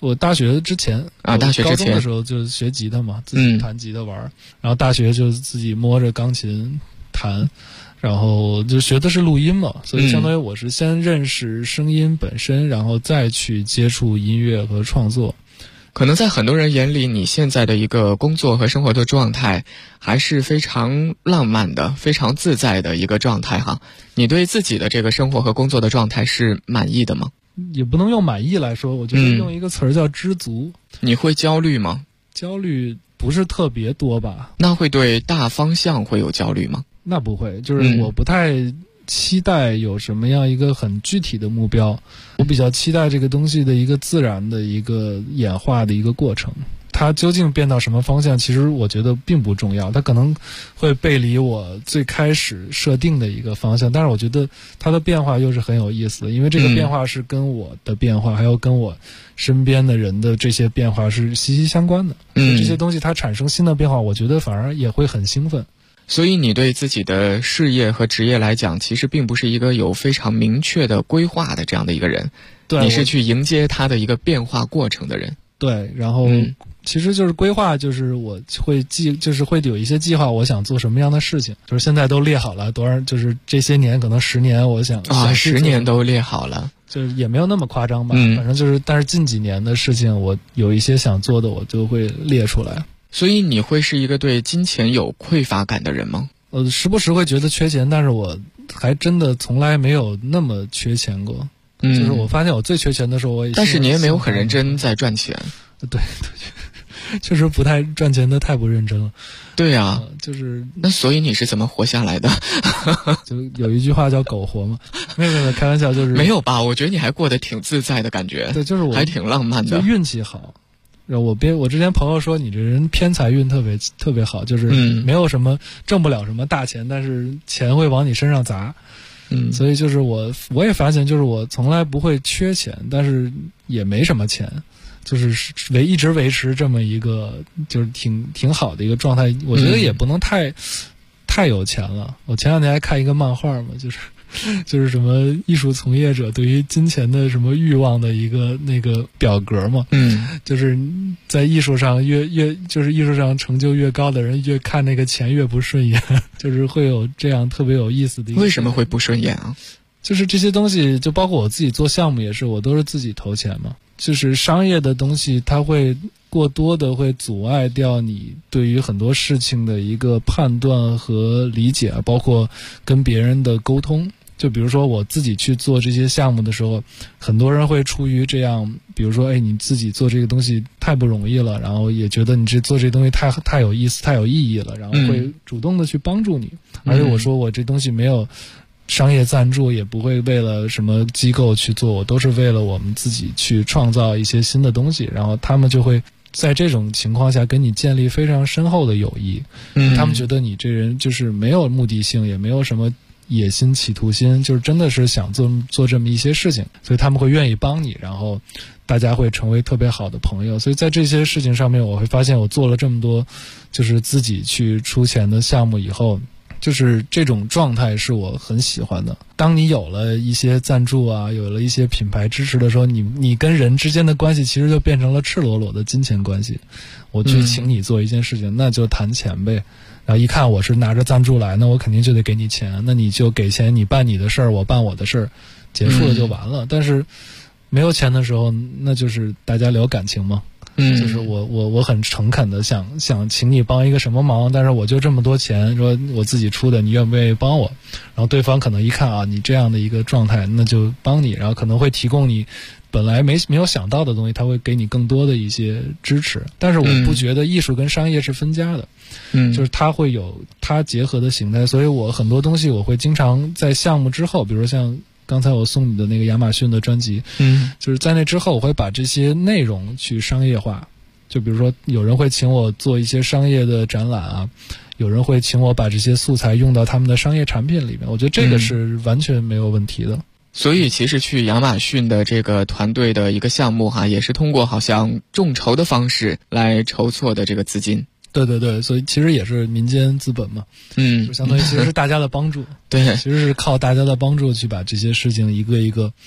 我大学之前大学之前高中的时候就学吉他嘛，自己弹吉他玩，然后大学就自己摸着钢琴弹，然后就学的是录音嘛，所以相当于我是先认识声音本身，然后再去接触音乐和创作。 可能在很多人眼里，你现在的一个工作和生活的状态还是非常浪漫的，非常自在的一个状态哈。你对自己的这个生活和工作的状态是满意的吗？ 也不能用满意来说，我觉得用一个词儿叫知足。 你会焦虑吗？ 焦虑不是特别多吧。 那会对大方向会有焦虑吗？ 那不会，就是我不太期待有什么样一个很具体的目标，我比较期待这个东西的一个自然的一个演化的一个过程。它究竟变到什么方向，其实我觉得并不重要，它可能会背离我最开始设定的一个方向，但是我觉得它的变化又是很有意思的，因为这个变化是跟我的变化还有跟我身边的人的这些变化是息息相关的。这些东西它产生新的变化，我觉得反而也会很兴奋。 所以你对自己的事业和职业来讲，其实并不是一个有非常明确的规划的这样的一个人， 对， 你是去迎接它的一个变化过程的人。 对，然后其实就是规划，就是我会就是会有一些计划，我想做什么样的事情，就是现在都列好了多少，就是这些年可能10年，我想 10年都列好了， 就是也没有那么夸张吧，反正就是，但是近几年的事情，我有一些想做的，我就会列出来。 所以你会是一个对金钱有匮乏感的人吗？ 时不时会觉得缺钱，但是我还真的从来没有那么缺钱过。就是我发现我最缺钱的时候， 但是你也没有很认真在赚钱。 对，确实不太赚钱的太不认真了。 对呀， 就是那所以你是怎么活下来的？ 就有一句话叫苟活嘛。没有开玩笑，就是没有吧？我觉得你还过得挺自在的感觉。 对，就是我还挺浪漫的， 就运气好。我之前朋友说你这人偏财运特别好，就是没有什么挣不了什么大钱，但是钱会往你身上砸。所以就是我也发现，就是我从来不会缺钱，但是也没什么钱，就是一直维持这么一个就是挺好的一个状态。我觉得也不能太有钱了。我前两天还看一个漫画嘛，就是什么艺术从业者对于金钱的什么欲望的一个那个表格嘛，就是在艺术上就是艺术上成就越高的人，越看那个钱越不顺眼，就是会有这样特别有意思的一个。 为什么会不顺眼啊？ 就是这些东西，就包括我自己做项目也是，我都是自己投钱嘛。就是商业的东西，它会过多的会阻碍掉你对于很多事情的一个判断和理解，包括跟别人的沟通。就比如说我自己去做这些项目的时候，很多人会出于这样，比如说你自己做这个东西太不容易了，然后也觉得你做这东西太有意思太有意义了，然后会主动的去帮助你。而且我说我这东西没有商业赞助，也不会为了什么机构去做，我都是为了我们自己去创造一些新的东西，然后他们就会在这种情况下跟你建立非常深厚的友谊。他们觉得你这人就是没有目的性，也没有什么野心企图心，就是真的是想做这么一些事情，所以他们会愿意帮你，然后大家会成为特别好的朋友。所以在这些事情上面，我会发现我做了这么多就是自己去出钱的项目以后，就是这种状态是我很喜欢的。当你有了一些赞助啊，有了一些品牌支持的时候，你跟人之间的关系其实就变成了赤裸裸的金钱关系。我去请你做一件事情，那就谈钱呗。然后一看我是拿着赞助来，那我肯定就得给你钱，那你就给钱，你办你的事儿，我办我的事儿，结束了就完了。但是没有钱的时候，那就是大家聊感情嘛。就是我很诚恳的想请你帮一个什么忙，但是我就这么多钱，说我自己出的，你愿不愿意帮我？然后对方可能一看啊，你这样的一个状态，那就帮你，然后可能会提供你本来没有想到的东西，他会给你更多的一些支持。但是我不觉得艺术跟商业是分家的，就是它会有它结合的形态。所以我很多东西我会经常在项目之后，比如像刚才我送你的那个亚马逊的专辑，就是在那之后我会把这些内容去商业化。就比如说有人会请我做一些商业的展览啊，有人会请我把这些素材用到他们的商业产品里面，我觉得这个是完全没有问题的。 所以其实去亚马逊的这个团队的一个项目也是通过好像众筹的方式来筹措的这个资金。 对对对，所以其实也是民间资本嘛，就相当于其实是大家的帮助。 对， 其实是靠大家的帮助去把这些事情一个一个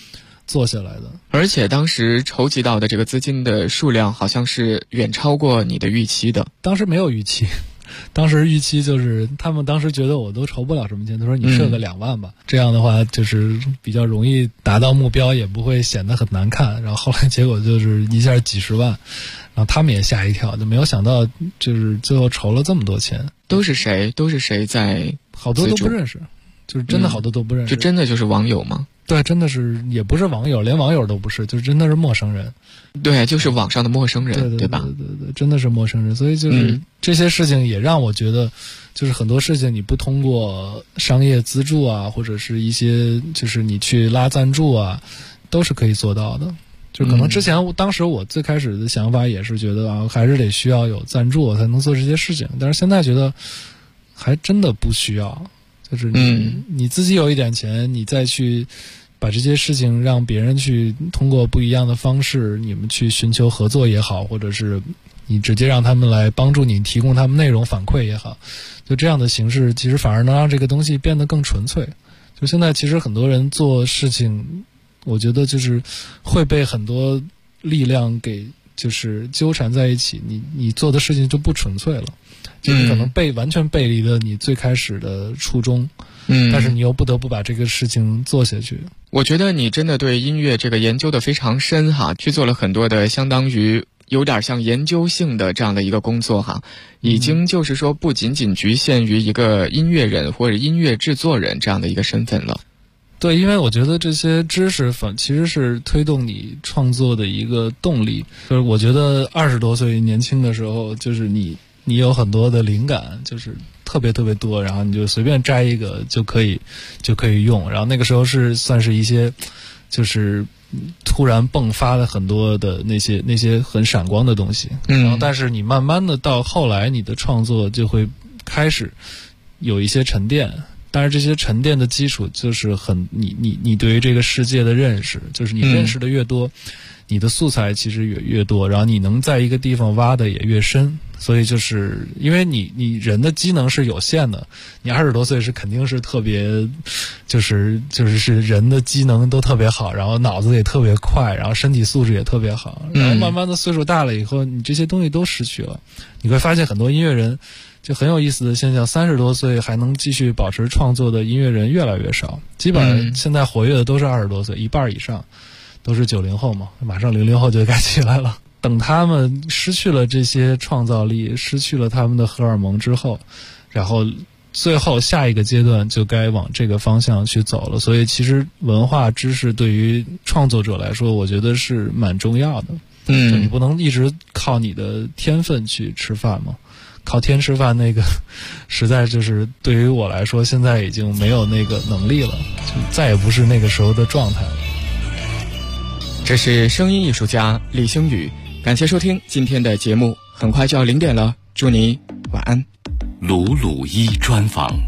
做下来的。 而且当时筹集到的这个资金的数量好像是远超过你的预期的。 当时没有预期，当时预期就是他们当时觉得我都筹不了什么钱，他说你设个2万吧，这样的话就是比较容易达到目标，也不会显得很难看。然后后来结果就是一下几十万，然后他们也吓一跳，就没有想到就是最后筹了这么多钱。 都是谁在？ 好多都不认识，就是真的好多都不认识。 就真的就是网友吗？ 对，真的是也不是网友，连网友都不是，就是真的是陌生人。 对，就是网上的陌生人，对吧？ 对，真的是陌生人。所以就是这些事情也让我觉得，就是很多事情你不通过商业资助啊，或者是一些就是你去拉赞助啊，都是可以做到的。就可能之前当时我最开始的想法也是觉得啊，还是得需要有赞助才能做这些事情，但是现在觉得还真的不需要。就是你自己有一点钱，你再去把这些事情让别人去通过不一样的方式，你们去寻求合作也好，或者是你直接让他们来帮助你提供他们内容反馈也好，就这样的形式其实反而能让这个东西变得更纯粹。就现在其实很多人做事情，我觉得就是会被很多力量给就是纠缠在一起，你做的事情就不纯粹了，就是可能完全背离了你最开始的初衷，但是你又不得不把这个事情做下去。 我觉得你真的对音乐这个研究的非常深哈，去做了很多的相当于有点像研究性的这样的一个工作哈，已经就是说不仅仅局限于一个音乐人或者音乐制作人这样的一个身份了。 对，因为我觉得这些知识其实是推动你创作的一个动力。就是我觉得20多岁年轻的时候，就是你有很多的灵感，就是特别特别多，然后你就随便摘一个就可以用。然后那个时候是算是一些就是突然迸发了很多的那些很闪光的东西。然后但是你慢慢的到后来，你的创作就会开始有一些沉淀。但是这些沉淀的基础就是你对于这个世界的认识，就是你认识的越多，你的素材其实越多，然后你能在一个地方挖的也越深。所以就是因为你人的机能是有限的，你20多岁是肯定是特别就是人的机能都特别好，然后脑子也特别快，然后身体素质也特别好，然后慢慢的岁数大了以后，你这些东西都失去了。你会发现很多音乐人就很有意思的现象，30多岁还能继续保持创作的音乐人越来越少，基本上现在活跃的都是20多岁，一半以上都是90后嘛，马上00后就该起来了。等他们失去了这些创造力，失去了他们的荷尔蒙之后，然后最后下一个阶段就该往这个方向去走了。所以其实文化知识对于创作者来说，我觉得是蛮重要的。就你不能一直靠你的天分去吃饭嘛，靠天吃饭那个实在就是对于我来说现在已经没有那个能力了，就再也不是那个时候的状态了。 这是声音艺术家李星宇，感谢收听今天的节目，很快就要0点了，祝你晚安。 鲁鲁一专访。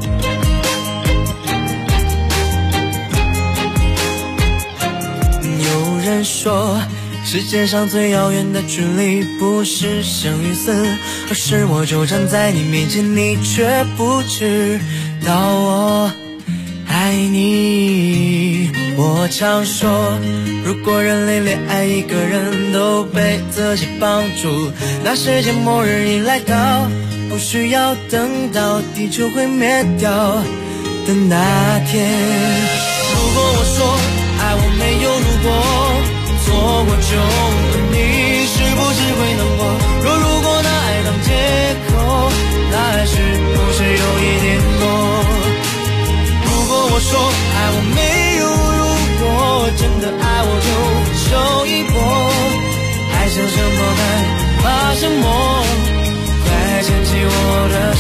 有人说世界上最遥远的距离不是生与死，而是我就站在你面前，你却不知道我爱你。我常说，如果人类连爱一个人都被自己绑住，那世界末日一来到，不需要等到地球会灭掉的那天。如果我说爱我没有如果，错过就问你是不是会难过？如果拿爱当借口，那还是不是有一点多？如果我说爱我没有如果，真的爱我就手一搏，爱像什么害怕什么，快牵起我的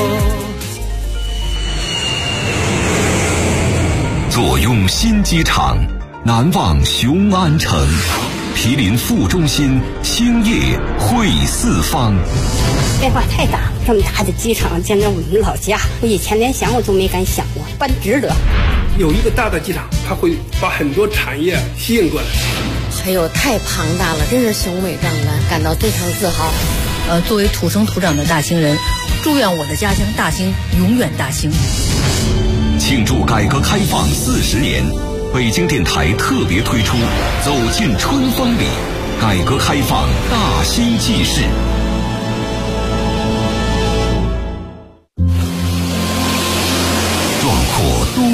手。坐拥新机场，难忘雄安城，毗邻副中心，兴业汇四方。 变化太大，这么大的机场，简直我们老家，我以前连想我都没敢想过，办值得。 有一个大的机场，它会把很多产业吸引过来。 哎呦，太庞大了，真是雄伟壮观，感到非常自豪。作为土生土长的大兴人，祝愿我的家乡大兴永远大兴。 庆祝改革开放40年北京电台特别推出《走进春风里》，改革开放大新纪事。壮阔东